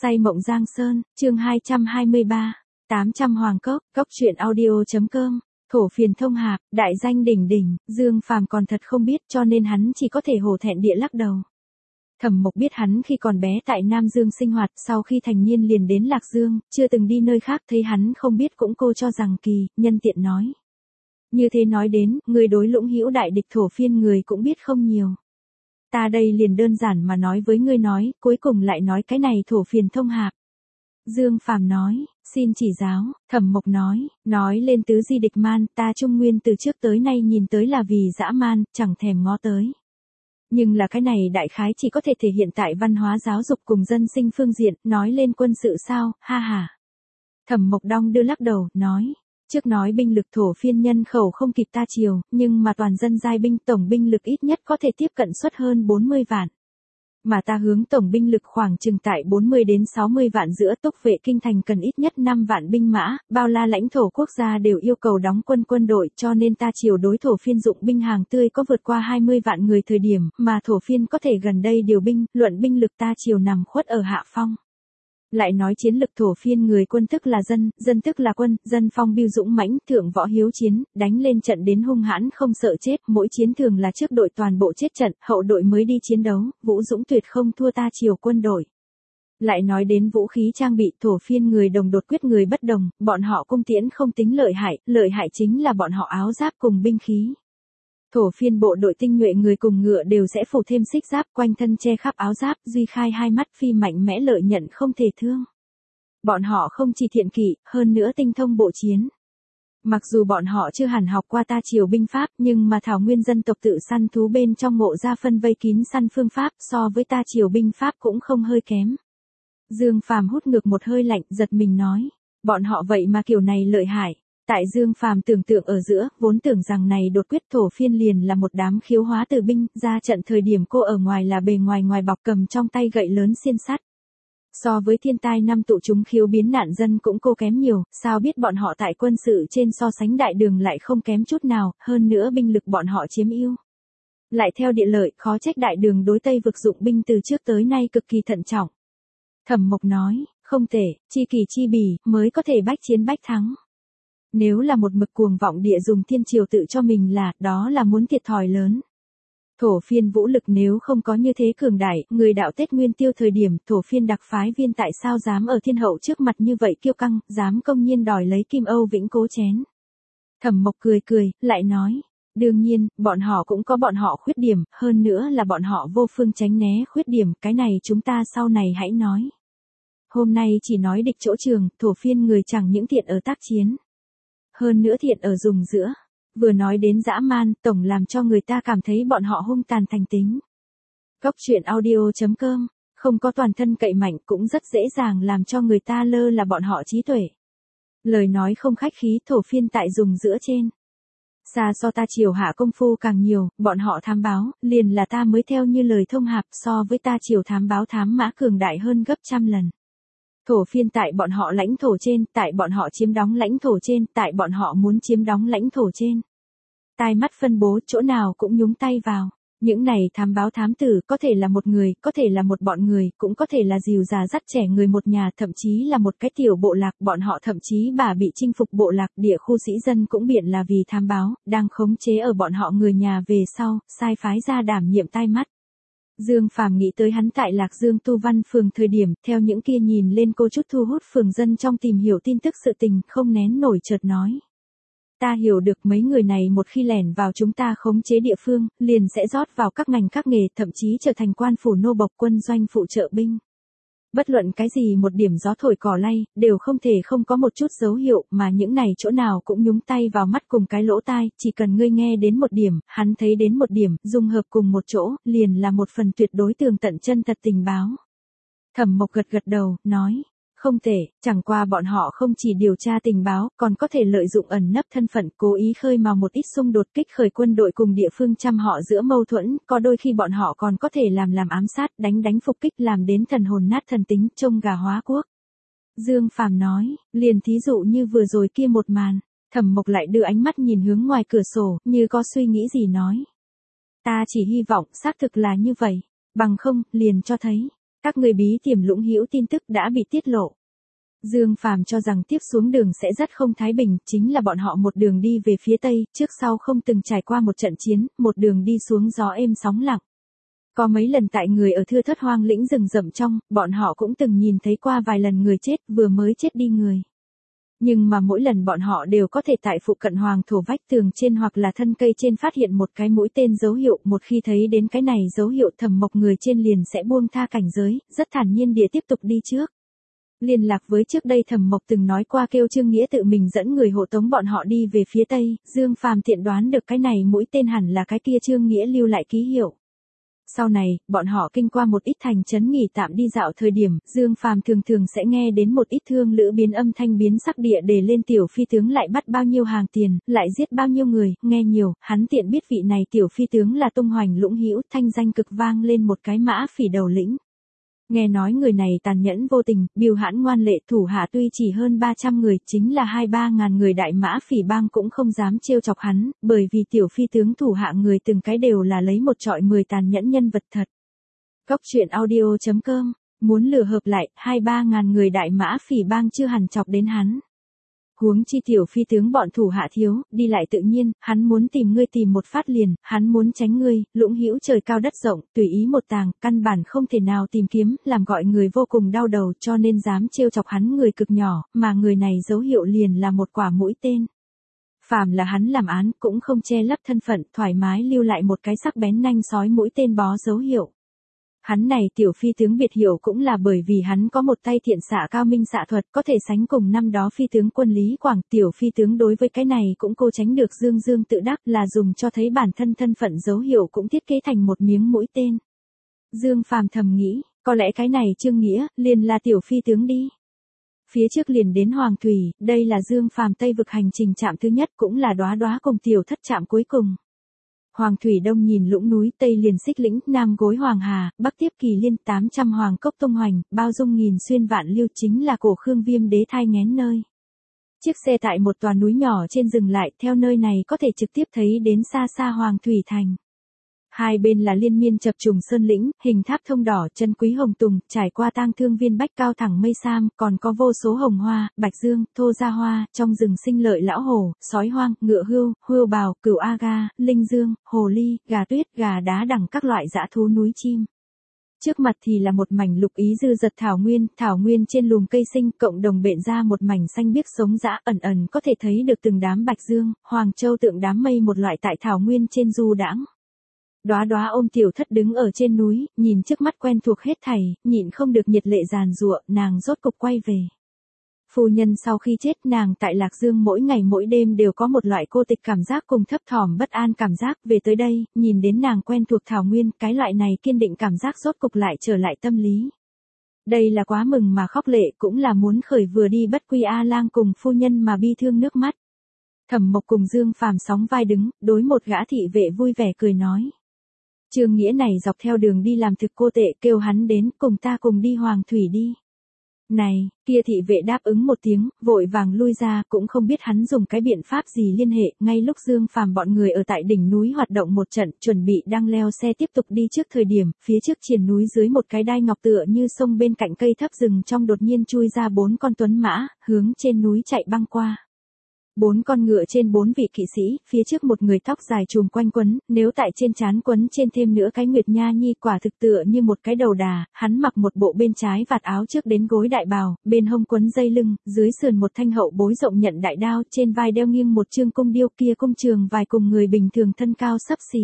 Say mộng Giang Sơn, chương 223, 800 Hoàng Cốc, cốc truyện audio.com, thổ phiền thông hạp, đại danh đỉnh đỉnh, Dương Phàm còn thật không biết cho nên hắn chỉ có thể hổ thẹn địa lắc đầu. Thẩm Mộc biết hắn khi còn bé tại Nam Dương sinh hoạt, sau khi thành niên liền đến Lạc Dương, chưa từng đi nơi khác, thấy hắn không biết cũng cô cho rằng kỳ, nhân tiện nói. Như thế nói đến, người đối Lũng Hữu đại địch thổ phiên người cũng biết không nhiều. Ta đây liền đơn giản mà nói với ngươi nói, cuối cùng lại nói cái này thổ phiền thông hạp. Dương Phàm nói, xin chỉ giáo, Thẩm Mộc nói lên tứ di địch man, ta Trung Nguyên từ trước tới nay nhìn tới là vì dã man, chẳng thèm ngó tới. Nhưng là cái này đại khái chỉ có thể thể hiện tại văn hóa giáo dục cùng dân sinh phương diện, nói lên quân sự sao, ha ha. Thẩm Mộc đong đưa lắc đầu, nói. Trước nói binh lực thổ phiên nhân khẩu không kịp ta Triều, nhưng mà toàn dân giai binh tổng binh lực ít nhất có thể tiếp cận suất hơn 40 vạn. Mà ta hướng tổng binh lực khoảng chừng tại 40 đến 60 vạn giữa, túc vệ kinh thành cần ít nhất 5 vạn binh mã, bao la lãnh thổ quốc gia đều yêu cầu đóng quân đội, cho nên ta Triều đối thổ phiên dụng binh hàng tươi có vượt qua 20 vạn người thời điểm, mà thổ phiên có thể gần đây điều binh, luận binh lực ta Triều nằm khuất ở hạ phong. Lại nói chiến lực thổ phiên người quân tức là dân tức là quân, dân phong biêu dũng mãnh, thượng võ hiếu chiến, đánh lên trận đến hung hãn không sợ chết, mỗi chiến thường là trước đội toàn bộ chết trận, hậu đội mới đi chiến đấu, vũ dũng tuyệt không thua ta Triều quân đội. Lại nói đến vũ khí trang bị, thổ phiên người đồng đột quyết người bất đồng, bọn họ cung tiễn không tính lợi hại chính là bọn họ áo giáp cùng binh khí. Thổ phiên bộ đội tinh nhuệ người cùng ngựa đều sẽ phủ thêm xích giáp quanh thân che khắp áo giáp, duy khai hai mắt phi mạnh mẽ lợi nhận không thể thương. Bọn họ không chỉ thiện kỵ, hơn nữa tinh thông bộ chiến. Mặc dù bọn họ chưa hẳn học qua ta Triều binh pháp, nhưng mà thảo nguyên dân tộc tự săn thú bên trong ngộ ra phân vây kín săn phương pháp, so với ta Triều binh pháp cũng không hơi kém. Dương Phàm hút ngược một hơi lạnh, giật mình nói, bọn họ vậy mà kiểu này lợi hại. Tại Dương Phàm tưởng tượng ở giữa, vốn tưởng rằng này đột quyết thổ phiên liền là một đám khiếu hóa từ binh, ra trận thời điểm cô ở ngoài là bề ngoài bọc cầm trong tay gậy lớn xiên sắt. So với thiên tai năm tụ chúng khiếu biến nạn dân cũng cô kém nhiều, sao biết bọn họ tại quân sự trên so sánh đại đường lại không kém chút nào, hơn nữa binh lực bọn họ chiếm ưu. Lại theo địa lợi, khó trách đại đường đối Tây vực dụng binh từ trước tới nay cực kỳ thận trọng. Thẩm Mộc nói, không thể, chi kỳ chi bỉ, mới có thể bách chiến bách thắng. Nếu là một mực cuồng vọng địa dùng thiên triều tự cho mình đó là muốn thiệt thòi lớn. Thổ phiên vũ lực nếu không có như thế cường đại, người đạo Tết Nguyên Tiêu thời điểm, thổ phiên đặc phái viên tại sao dám ở thiên hậu trước mặt như vậy kiêu căng, dám công nhiên đòi lấy Kim Âu Vĩnh Cố chén. Thẩm Mộc cười, lại nói, đương nhiên, bọn họ cũng có bọn họ khuyết điểm, hơn nữa là bọn họ vô phương tránh né khuyết điểm, cái này chúng ta sau này hãy nói. Hôm nay chỉ nói địch chỗ trường, thổ phiên người chẳng những thiện ở tác chiến. Hơn nữa thiện ở dùng giữa, vừa nói đến dã man, tổng làm cho người ta cảm thấy bọn họ hung tàn thành tính. cốc truyện audio.com, không có toàn thân cậy mạnh cũng rất dễ dàng làm cho người ta lơ là bọn họ trí tuệ. Lời nói không khách khí, thổ phiên tại dùng giữa trên. Xa so ta Triều hạ công phu càng nhiều, bọn họ thám báo, liền là ta mới theo như lời thông hạp so với ta Triều thám báo thám mã cường đại hơn gấp trăm lần. Thổ phiên tại bọn họ lãnh thổ trên, tại bọn họ chiếm đóng lãnh thổ trên, tại bọn họ muốn chiếm đóng lãnh thổ trên. Tai mắt phân bố, chỗ nào cũng nhúng tay vào. Những này thám báo thám tử có thể là một người, có thể là một bọn người, cũng có thể là dìu già dắt trẻ người một nhà, thậm chí là một cái tiểu bộ lạc, bọn họ thậm chí bị chinh phục bộ lạc, địa khu sĩ dân cũng biện là vì thám báo, đang khống chế ở bọn họ người nhà về sau, sai phái ra đảm nhiệm tai mắt. Dương Phàm nghĩ tới hắn tại Lạc Dương Tu Văn phường thời điểm, theo những kia nhìn lên cô chút thu hút phường dân trong tìm hiểu tin tức sự tình, không nén nổi chợt nói. Ta hiểu được mấy người này một khi lẻn vào chúng ta khống chế địa phương, liền sẽ rót vào các ngành các nghề, thậm chí trở thành quan phủ nô bộc quân doanh phụ trợ binh. Bất luận cái gì một điểm gió thổi cỏ lay, đều không thể không có một chút dấu hiệu, mà những này chỗ nào cũng nhúng tay vào mắt cùng cái lỗ tai, chỉ cần ngươi nghe đến một điểm, hắn thấy đến một điểm, dung hợp cùng một chỗ, liền là một phần tuyệt đối tường tận chân thật tình báo. Thẩm Mộc gật đầu, nói, không thể, chẳng qua bọn họ không chỉ điều tra tình báo, còn có thể lợi dụng ẩn nấp thân phận, cố ý khơi mào một ít xung đột kích khởi quân đội cùng địa phương trăm họ giữa mâu thuẫn, có đôi khi bọn họ còn có thể làm ám sát, đánh phục kích làm đến thần hồn nát thần tính, trông gà hóa quốc. Dương Phàm nói, liền thí dụ như vừa rồi kia một màn, Thẩm Mộc lại đưa ánh mắt nhìn hướng ngoài cửa sổ, như có suy nghĩ gì nói. Ta chỉ hy vọng xác thực là như vậy, bằng không, liền cho thấy. Các người bí tiềm Lũng Hữu tin tức đã bị tiết lộ. Dương Phàm cho rằng tiếp xuống đường sẽ rất không thái bình, chính là bọn họ một đường đi về phía tây, trước sau không từng trải qua một trận chiến, một đường đi xuống gió êm sóng lặng. Có mấy lần tại người ở thưa thớt hoang lĩnh rừng rậm trong, bọn họ cũng từng nhìn thấy qua vài lần người chết, vừa mới chết đi người. Nhưng mà mỗi lần bọn họ đều có thể tại phụ cận hoàng thổ vách tường trên hoặc là thân cây trên phát hiện một cái mũi tên dấu hiệu, một khi thấy đến cái này dấu hiệu Thẩm Mộc người trên liền sẽ buông tha cảnh giới, rất thản nhiên địa tiếp tục đi trước. Liên lạc với trước đây Thẩm Mộc từng nói qua kêu Trương Nghĩa tự mình dẫn người hộ tống bọn họ đi về phía tây, Dương Phàm tiện đoán được cái này mũi tên hẳn là cái kia Trương Nghĩa lưu lại ký hiệu. Sau này, bọn họ kinh qua một ít thành trấn nghỉ tạm đi dạo thời điểm, Dương Phàm thường thường sẽ nghe đến một ít thương lữ biến âm thanh biến sắc địa để lên tiểu phi tướng lại bắt bao nhiêu hàng tiền, lại giết bao nhiêu người, nghe nhiều, hắn tiện biết vị này tiểu phi tướng là tung hoành Lũng Hữu, thanh danh cực vang lên một cái mã phỉ đầu lĩnh. Nghe nói người này tàn nhẫn vô tình, bưu hãn ngoan lệ, thủ hạ tuy chỉ hơn 300 người, chính là 2-3 ngàn người đại mã phỉ bang cũng không dám trêu chọc hắn, bởi vì tiểu phi tướng thủ hạ người từng cái đều là lấy một trọi 10 tàn nhẫn nhân vật thật. Góc truyện audio.com, muốn lừa hợp lại, 2-3 ngàn người đại mã phỉ bang chưa hẳn chọc đến hắn. Huống chi tiểu phi tướng bọn thủ hạ thiếu, đi lại tự nhiên, hắn muốn tìm ngươi tìm một phát liền, hắn muốn tránh ngươi, Lũng Hữu trời cao đất rộng, tùy ý một tàng, căn bản không thể nào tìm kiếm, làm gọi người vô cùng đau đầu cho nên dám trêu chọc hắn người cực nhỏ, mà người này dấu hiệu liền là một quả mũi tên. Phàm là hắn làm án, cũng không che lấp thân phận, thoải mái lưu lại một cái sắc bén nanh sói mũi tên bó dấu hiệu. Hắn này tiểu phi tướng biệt hiệu cũng là bởi vì hắn có một tay thiện xạ cao minh xạ thuật có thể sánh cùng năm đó phi tướng quân Lý Quảng. Tiểu phi tướng đối với cái này cũng cô tránh được dương tự đắc là dùng cho thấy bản thân thân phận dấu hiệu cũng thiết kế thành một miếng mũi tên. Dương Phàm thầm nghĩ, có lẽ cái này Trương Nghĩa liền là tiểu phi tướng đi. Phía trước liền đến Hoàng Thủy, đây là Dương Phàm Tây vực hành trình trạm thứ nhất cũng là đóa đóa cùng tiểu thất trạm cuối cùng. Hoàng Thủy đông nhìn Lũng núi, Tây liền Xích Lĩnh, Nam gối Hoàng Hà, Bắc tiếp Kỳ Liên, 800 hoàng cốc tung hoành, bao dung nghìn xuyên vạn lưu, chính là cổ Khương Viêm đế thai nghén nơi. Chiếc xe tại một tòa núi nhỏ trên dừng lại, theo nơi này có thể trực tiếp thấy đến xa xa Hoàng Thủy thành. Hai bên là liên miên chập trùng sơn lĩnh, hình tháp thông đỏ, chân quý hồng tùng, trải qua tang thương viên bách cao thẳng mây sam, còn có vô số hồng hoa, bạch dương, thô gia hoa, trong rừng sinh lợi lão hổ, sói hoang, ngựa hươu, hươu bào, cửu aga, linh dương, hồ ly, gà tuyết, gà đá đẳng các loại dã thú núi chim. Trước mặt thì là một mảnh lục ý dư dật thảo nguyên trên lùm cây sinh, cộng đồng bện ra một mảnh xanh biếc sống dã, ẩn ẩn có thể thấy được từng đám bạch dương, hoàng châu tượng đám mây một loại tại thảo nguyên trên du đãng. Đóa đóa ôm tiểu thất đứng ở trên núi, nhìn trước mắt quen thuộc hết thảy, nhịn không được nhiệt lệ giàn giụa, nàng rốt cục quay về. Phu nhân sau khi chết, nàng tại Lạc Dương mỗi ngày mỗi đêm đều có một loại cô tịch cảm giác cùng thấp thỏm bất an cảm giác, về tới đây, nhìn đến nàng quen thuộc thảo nguyên, cái loại này kiên định cảm giác rốt cục lại trở lại tâm lý. Đây là quá mừng mà khóc lệ, cũng là muốn khởi vừa đi bất quy A Lang cùng phu nhân mà bi thương nước mắt. Thẩm Mộc cùng Dương Phàm sóng vai đứng, đối một gã thị vệ vui vẻ cười nói. Trương Nghĩa này dọc theo đường đi làm thực cô tệ, kêu hắn đến, cùng ta cùng đi Hoàng Thủy đi. Này, kia thị vệ đáp ứng một tiếng, vội vàng lui ra, cũng không biết hắn dùng cái biện pháp gì liên hệ, ngay lúc Dương Phàm bọn người ở tại đỉnh núi hoạt động một trận, chuẩn bị đang leo xe tiếp tục đi trước thời điểm, phía trước triền núi dưới một cái đai ngọc tựa như sông bên cạnh cây thấp rừng trong đột nhiên chui ra 4 con tuấn mã, hướng trên núi chạy băng qua. 4 con ngựa trên 4 vị kỵ sĩ, phía trước một người tóc dài trùm quanh quấn, nếu tại trên trán quấn trên thêm nữa cái Nguyệt Nha Nhi quả thực tựa như một cái đầu đà, hắn mặc một bộ bên trái vạt áo trước đến gối đại bào, bên hông quấn dây lưng, dưới sườn một thanh hậu bối rộng nhận đại đao, trên vai đeo nghiêng một chương cung điêu, kia cung trường vài cùng người bình thường thân cao xấp xỉ.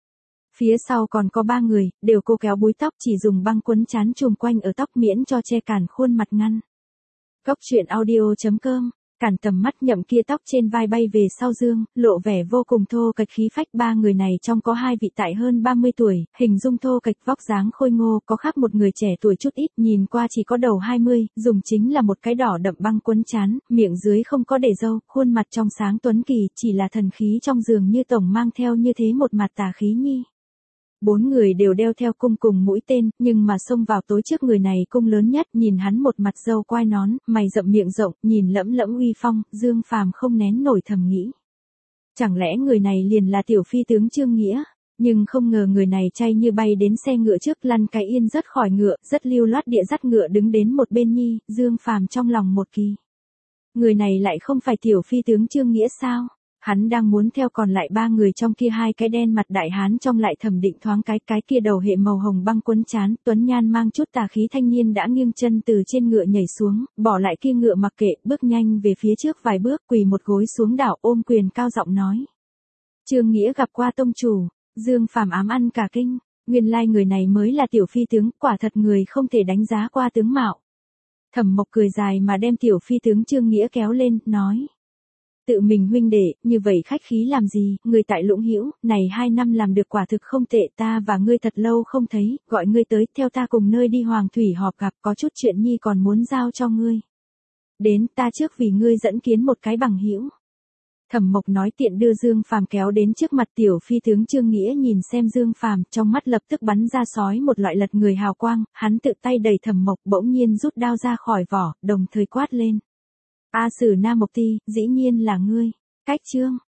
Phía sau còn có 3 người, đều cô kéo búi tóc chỉ dùng băng quấn chán trùm quanh ở tóc miễn cho che cản khuôn mặt ngăn. Góc truyện audio.com, cản tầm mắt Nhậm kia tóc trên vai bay về sau dương, lộ vẻ vô cùng thô kệch khí phách. 3 người này trong có 2 vị tại hơn 30 tuổi, hình dung thô kệch vóc dáng khôi ngô, có khác một người trẻ tuổi chút ít, nhìn qua chỉ có đầu 20, dùng chính là một cái đỏ đậm băng quấn chán, miệng dưới không có để râu, khuôn mặt trong sáng tuấn kỳ, chỉ là thần khí trong giường như tổng mang theo như thế một mặt tà khí nhi. 4 người đều đeo theo cung cùng mũi tên, nhưng mà xông vào tối trước người này cung lớn nhất, nhìn hắn một mặt râu quai nón, mày rậm miệng rộng, nhìn lẫm lẫm uy phong, Dương Phàm không nén nổi thầm nghĩ. Chẳng lẽ người này liền là tiểu phi tướng Trương Nghĩa? Nhưng không ngờ người này chay như bay đến xe ngựa trước, lăn cái yên rớt khỏi ngựa, rất lưu loát địa dắt ngựa đứng đến một bên nhi. Dương Phàm trong lòng một kỳ. Người này lại không phải tiểu phi tướng Trương Nghĩa sao? Hắn đang muốn theo còn lại ba người trong kia, hai cái đen mặt đại hán trong lại thẩm định thoáng cái kia đầu hệ màu hồng băng quấn chán, tuấn nhan mang chút tà khí thanh niên đã nghiêng chân từ trên ngựa nhảy xuống, bỏ lại kia ngựa mặc kệ, bước nhanh về phía trước vài bước, quỳ một gối xuống đảo, ôm quyền cao giọng nói: Trương Nghĩa gặp qua tông chủ. Dương Phàm ám ăn cả kinh, nguyên lai người này mới là tiểu phi tướng, quả thật người không thể đánh giá qua tướng mạo. Thẩm Mộc cười dài mà đem tiểu phi tướng Trương Nghĩa kéo lên, nói: Tự mình huynh đệ, như vậy khách khí làm gì, người tại Lũng Hữu, này 2 năm làm được quả thực không tệ, ta và ngươi thật lâu không thấy, gọi ngươi tới, theo ta cùng nơi đi Hoàng Thủy họp gặp, có chút chuyện nhi còn muốn giao cho ngươi. Đến, ta trước vì ngươi dẫn kiến một cái bằng hữu. Thẩm Mộc nói tiện đưa Dương Phàm kéo đến trước mặt tiểu phi tướng Trương Nghĩa, nhìn xem Dương Phàm, trong mắt lập tức bắn ra sói một loại lật người hào quang, hắn tự tay đẩy Thẩm Mộc, bỗng nhiên rút đao ra khỏi vỏ, đồng thời quát lên: A Sử Na Mộc Ti, dĩ nhiên là ngươi. Cách Trương